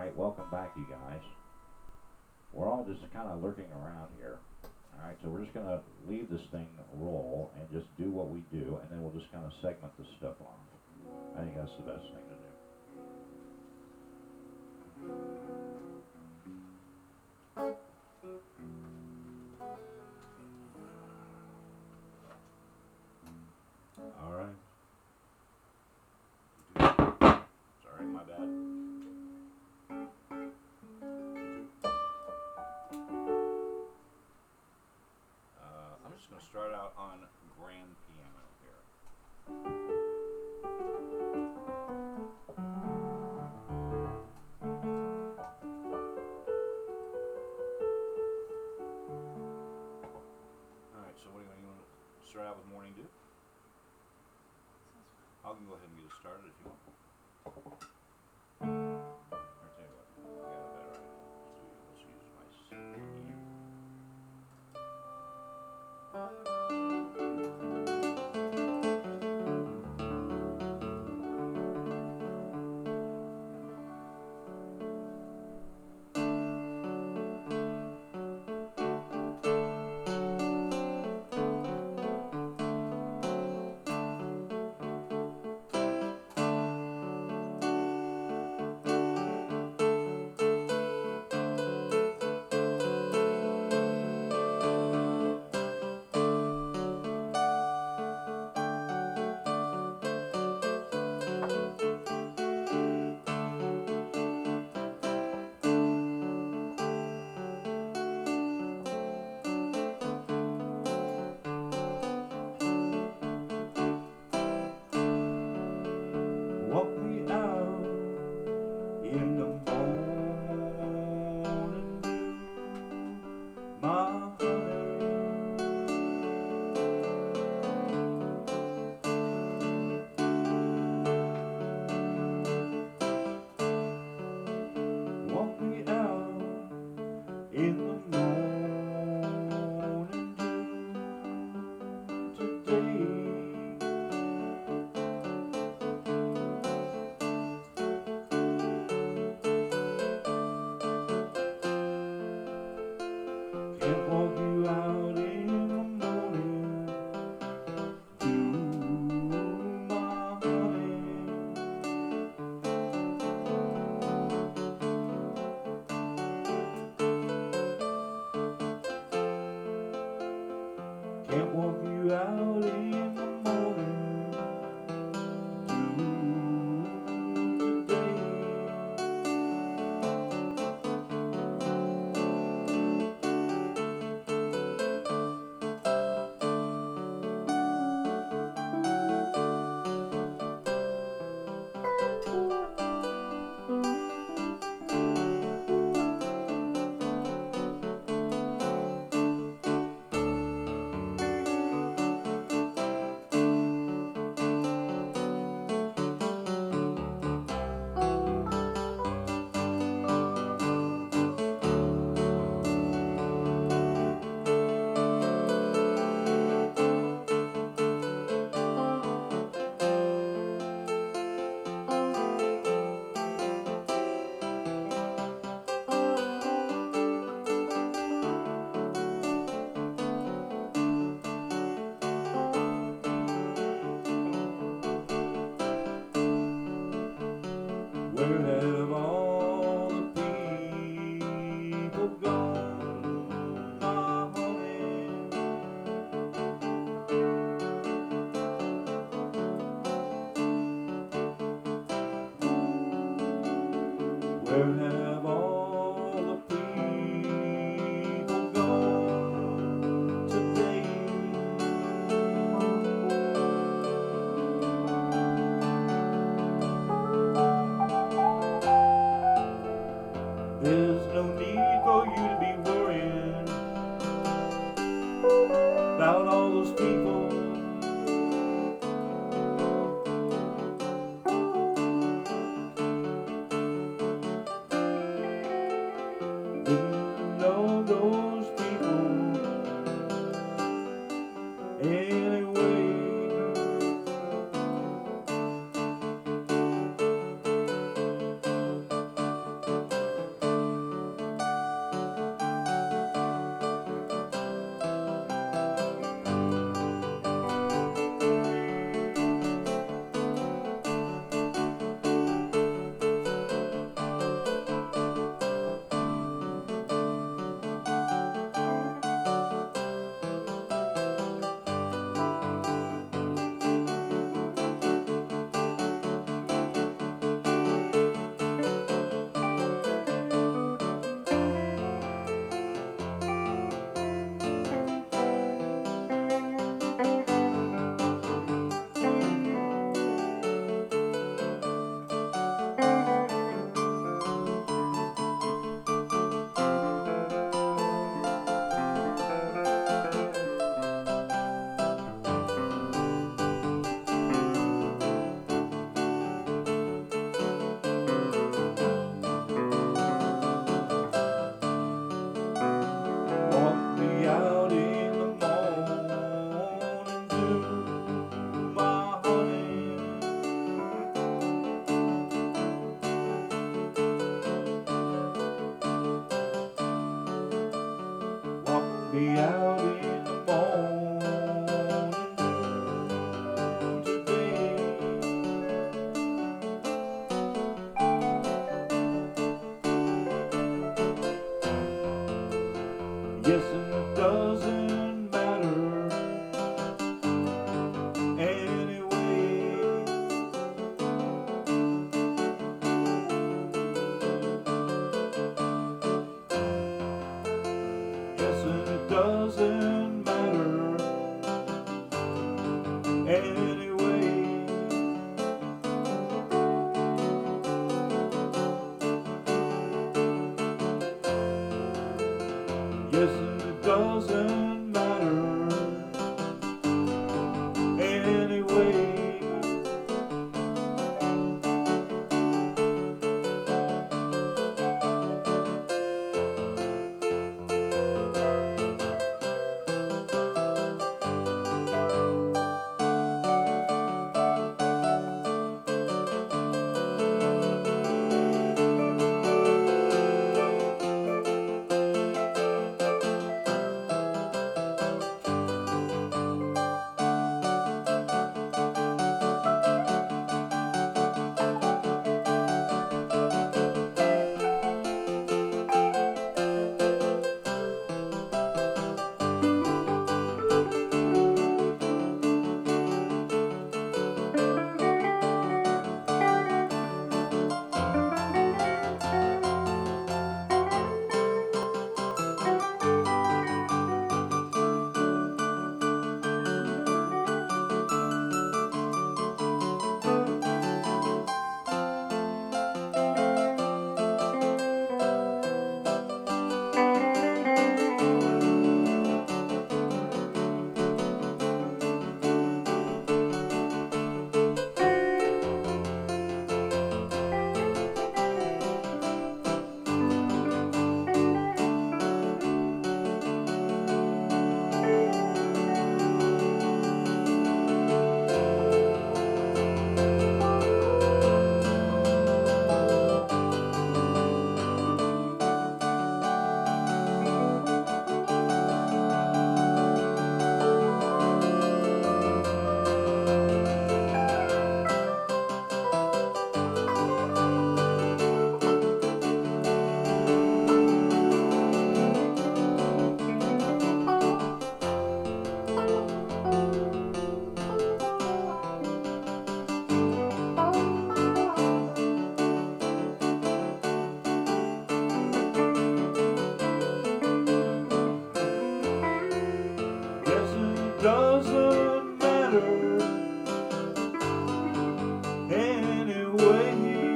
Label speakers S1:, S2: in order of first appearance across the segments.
S1: Alright, welcome back, you guys. We're all just kind of lurking around here. Alright, so we're just going to leave this thing roll and just do what we do, and then we'll just kind of segment this stuff off. I think that's the best thing to do. Alright. Sorry, my bad. I'm just going to start out on grand piano here. Alright, so what do you want to start out with morning dew? I'll go ahead and get it started if you want. Or tell you what, I got a better idea. Let's use my C.
S2: Walk me out in the morning dew, my honey. Walk me out in the morning dew today. Can't walk you out in the morning dew, my honey. Can't walk you out in the morning dew today. Where have all the people gone, my honey? Where have all the people gone today? There's no need for you to be worrying about all those people. be out in the morning today. Yes, and it doesn't matter anyway. Yes, and it doesn't matter anyway. Yes, and it doesn't matter anyway. Yes, and it doesn't matter anyway.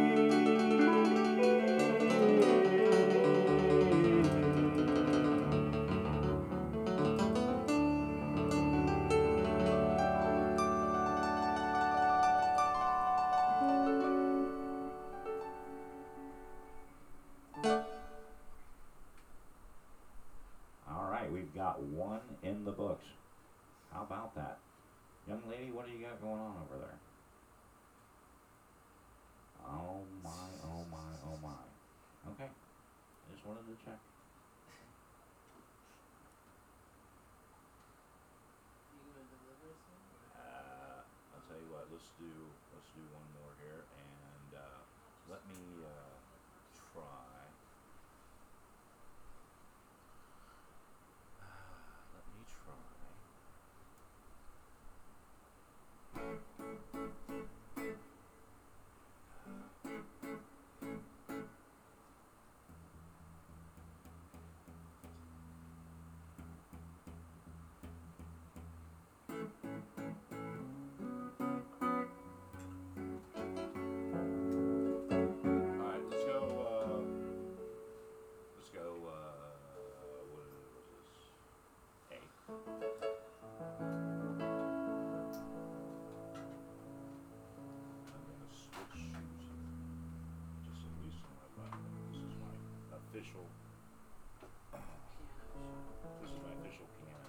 S1: All right, we've got one in the books. How about that? Young lady, what do you got going on over there? Oh my, oh my, oh my. Okay, I just wanted to check. I'll tell you what, let's do one more here, and let me try. Let me try. Alright, let's go, what was this? A. I'm gonna switch shoes here, just at least on my left. This is my official, piano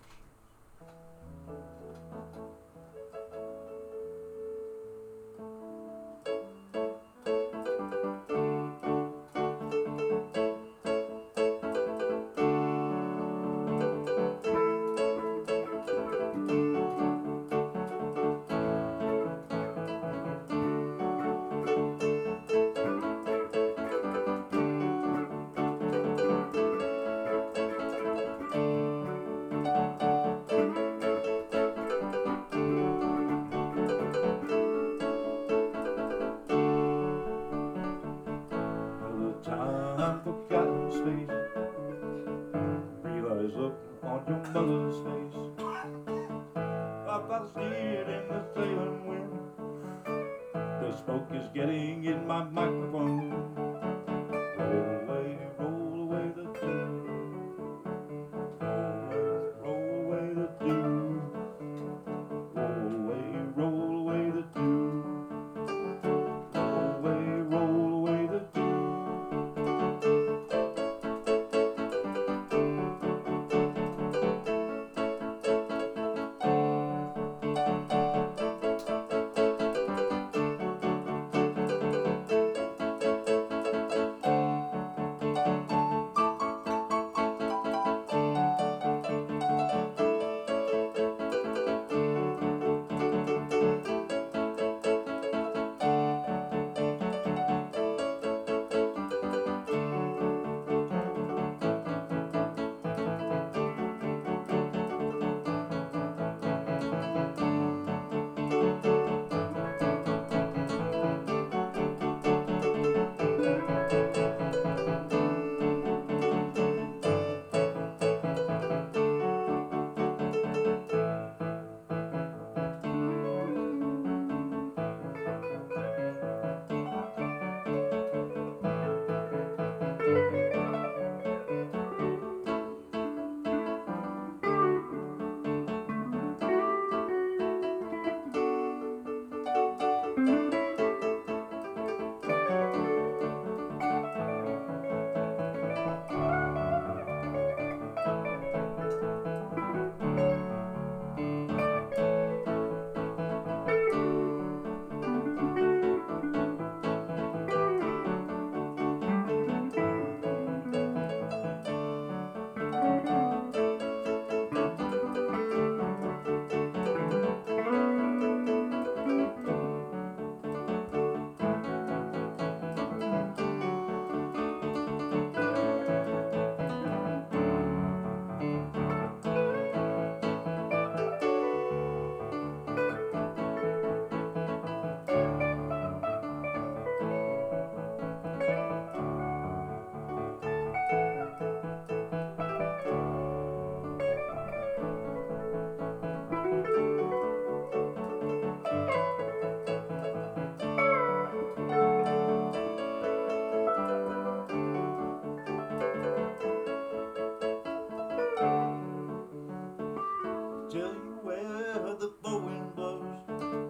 S1: shoes.
S2: unforgotten space. Realize look on your mother's face. My father's dead in the sailing wind. The smoke is getting in my microphone. Roll away the tune. Roll away the tune. Roll away the tune. Roll away the tune. Tell you where the blowing blows,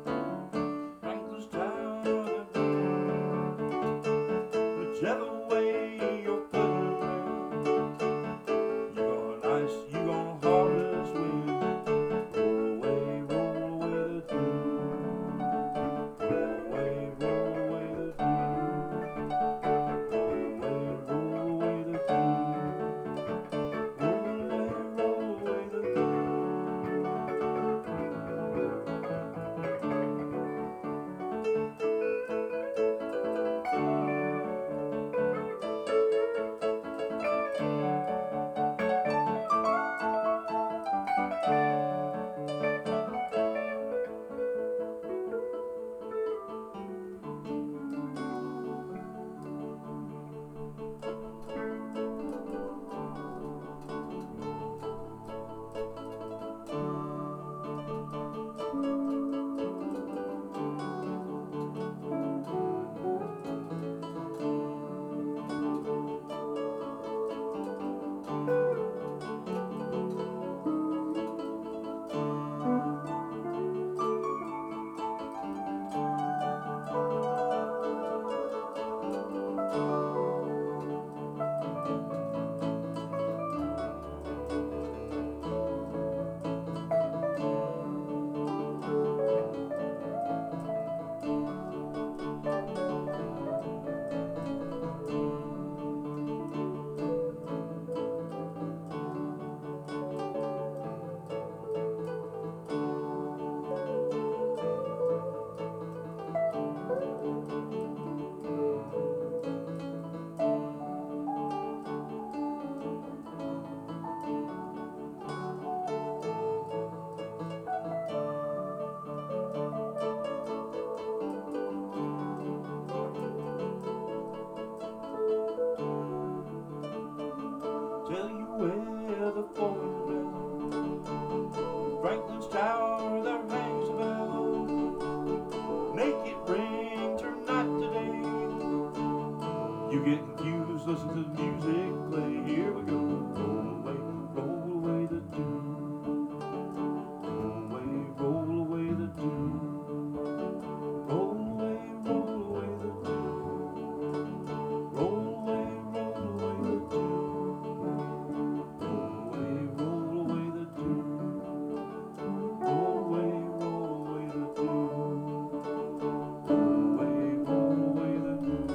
S2: Franklinstown and Boone. Whichever way you're putting round, you gonna ice, you gonna harvest wind. Roll away the tune. Roll away the tune. Roll away the tune. Roll away the tune. tell you where the four Franklin's Tower, there hangs a bell. Naked ring tonight today. You get confused, listen to the music play. Here we go. Roll away the tune. Roll away the tune. Roll away the tune. Roll away the tune. Roll away the tune. Roll away the tune. Roll away the tune.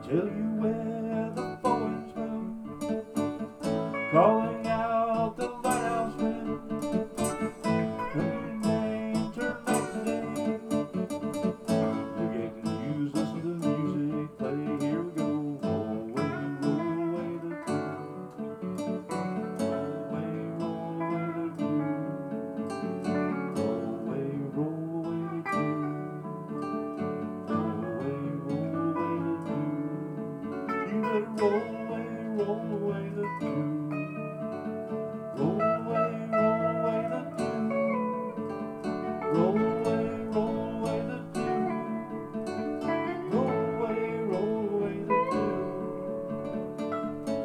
S2: tell you where the boys went, calling out the lighthouse men. Country name turned up today. You get confused, listen to the music play. Here we go. Roll away the tune. Roll away the tune. Roll away the tune. You better roll away the tune. Roll away the tune. Roll away the tune. Roll away the tune.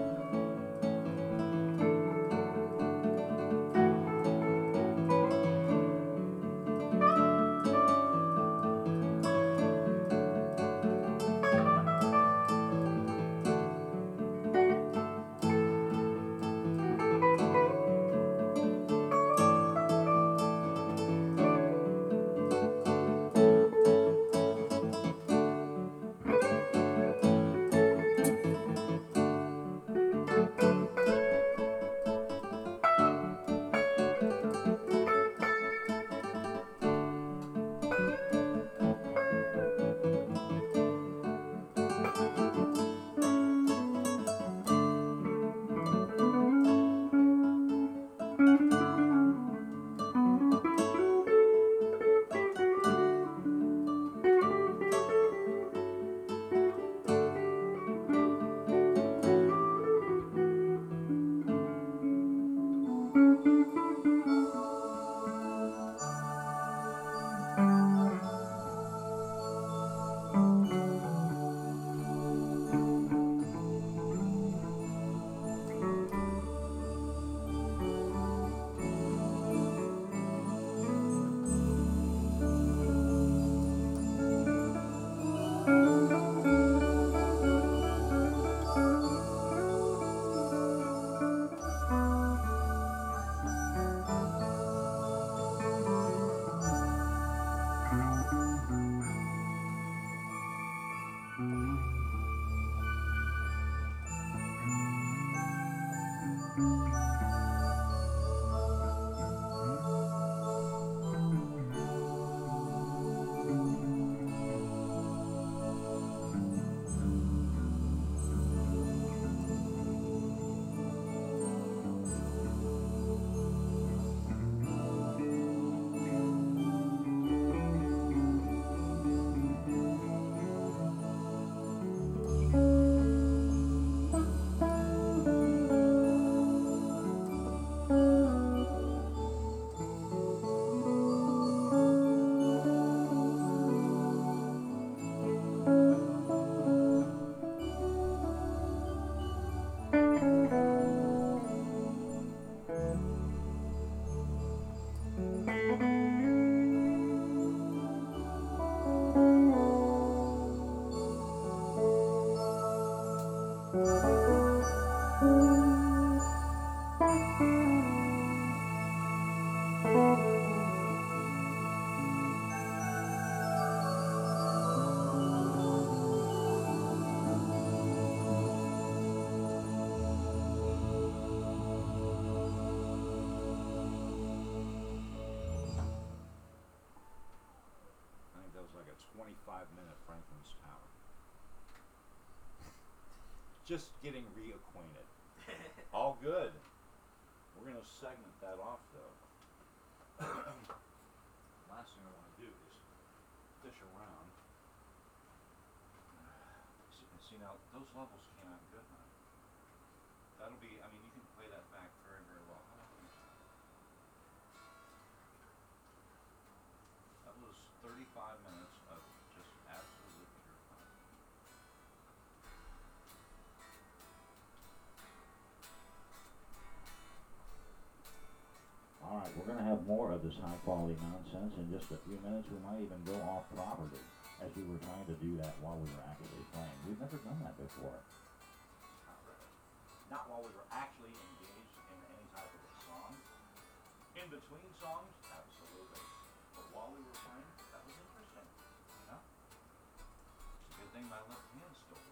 S1: That was like a 25-minute Franklin's Tower. Just getting reacquainted. All good. We're going to segment that off, though. Last thing I want to do is fish around. See, now, those levels came out good, huh? That'll be, I mean, you can play that back very, very well. That was 35 minutes of just absolute pure fun. Alright, we're going to have more of this high quality nonsense in just a few minutes. We might even go off property, as we were trying to do that while we were actually playing. We've never done that before. Not while we were actually engaged in any type of a song. In between songs, absolutely. But while we were playing, that was interesting. You know? It's a good thing my left hand's still